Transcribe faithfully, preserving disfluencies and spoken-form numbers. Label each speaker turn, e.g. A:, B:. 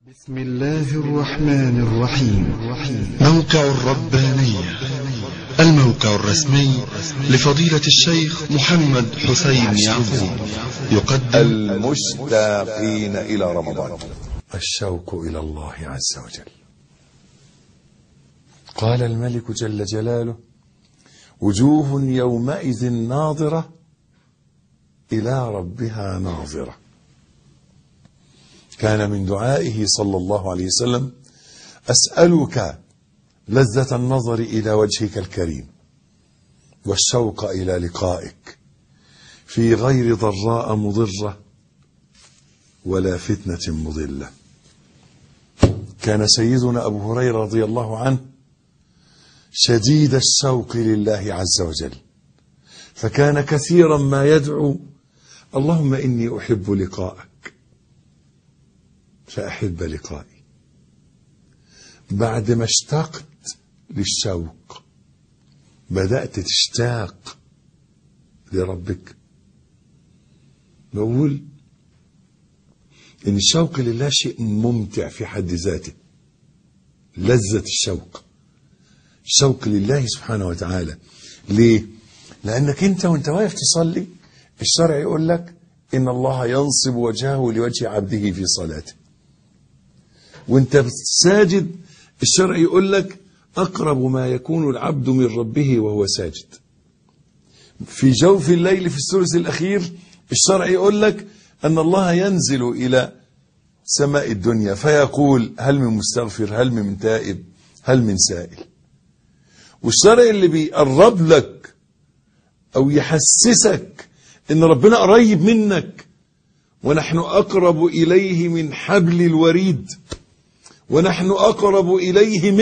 A: بسم الله الرحمن الرحيم. موقع الربانية، الموقع الرسمي لفضيلة الشيخ محمد حسين يعقوب، يقدم
B: المشتاقين إلى رمضان.
C: الشوق إلى الله عز وجل. قال الملك جل جلاله: وجوه يومئذ ناظرة إلى ربها ناظرة. كان من دعائه صلى الله عليه وسلم: أسألك لذة النظر إلى وجهك الكريم والشوق إلى لقائك في غير ضراء مضرة ولا فتنة مضلة. كان سيدنا أبو هريرة رضي الله عنه شديد الشوق لله عز وجل، فكان كثيرا ما يدعو: اللهم إني أحب لقاءك فأحب لقائي. بعد ما اشتقت للشوق بدأت تشتاق لربك. بقول إن الشوق لله شيء ممتع في حد ذاته، لذة الشوق، الشوق لله سبحانه وتعالى. ليه؟ لأنك أنت وانت واقف تصلي الشرع يقول لك إن الله ينصب وجهه لوجه عبده في صلاته، وانت ساجد الشرع يقول لك أقرب ما يكون العبد من ربه وهو ساجد. في جوف الليل في الثلث الأخير الشرع يقول لك أن الله ينزل إلى سماء الدنيا فيقول: هل من مستغفر، هل من تائب، هل من سائل. والشرع اللي بيقرب لك أو يحسسك إن ربنا قريب منك: ونحن أقرب إليه من حبل الوريد، ونحن أقرب إليه من